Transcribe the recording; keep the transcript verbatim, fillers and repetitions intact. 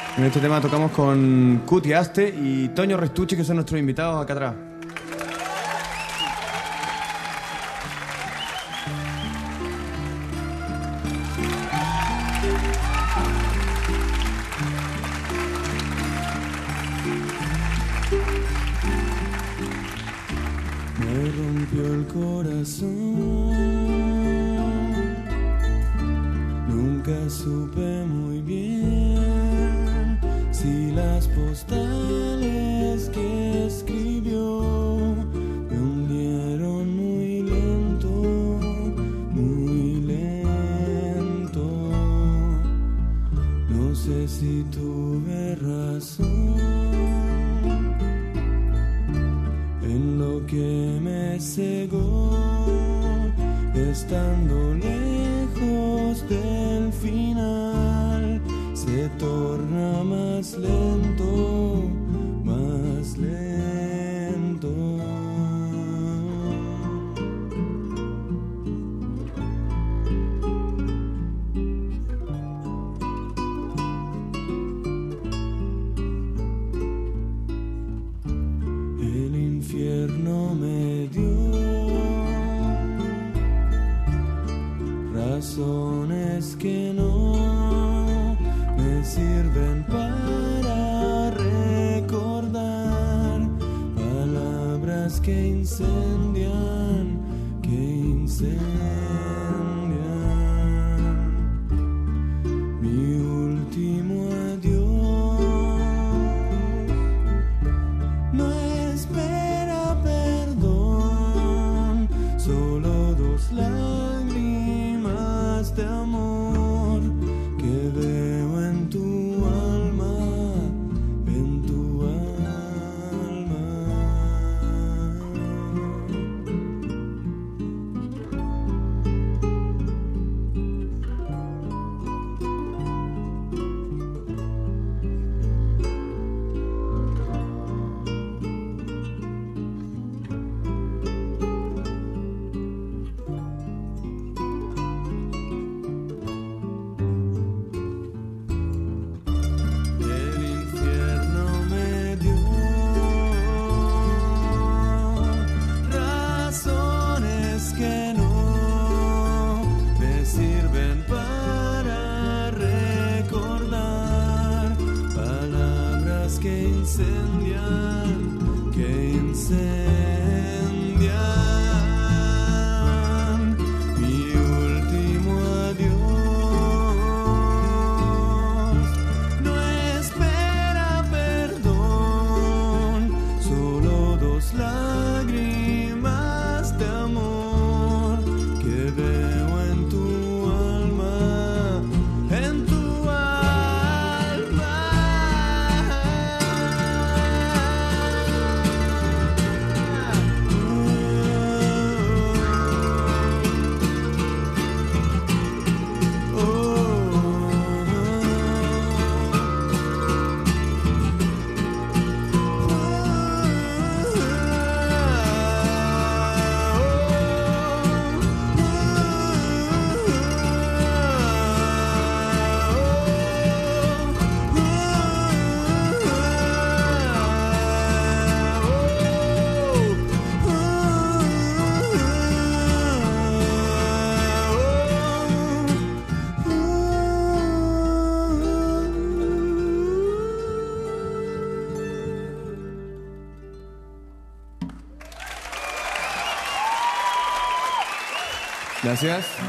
En este tema tocamos con Cuti Aste y Toño Restucci, que son nuestros invitados acá atrás. Me rompió el corazón, nunca supe muy bien si las postales que escribió me hundieron muy lento, muy lento. No sé si tuve razón en lo que me cegó, estando lejos del final, se torna más lento, más lento. El infierno me dio razones que no me sirven para recordar, palabras que incendian, que incendian mi último adiós. No espera perdón, solo dos lágrimas de amor que veo en tu alma, en tu alma. El infierno me dio razones que no me sirven para recordar, palabras que incendian, que incendian mi último adiós. No espera perdón, solo dos lágrimas de amor que veo en tu alma, en tu alma. Gracias.